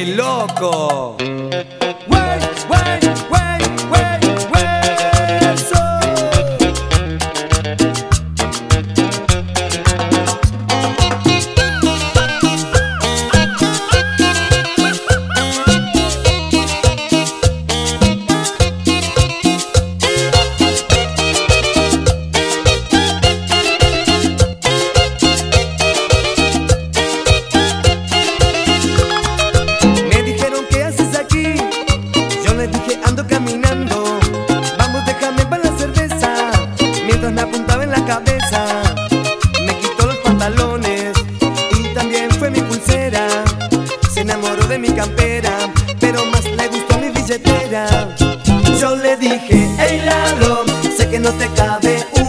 ¡Qué loco! Wey, wey, wey, wey, hueso. Ando caminando, vamos déjame para la cerveza. Mientras me apuntaba en la cabeza, me quitó los pantalones y también fue mi pulsera. Se enamoró de mi campera, pero más le gustó mi billetera. Yo le dije, hey ladrón, sé que no te cabe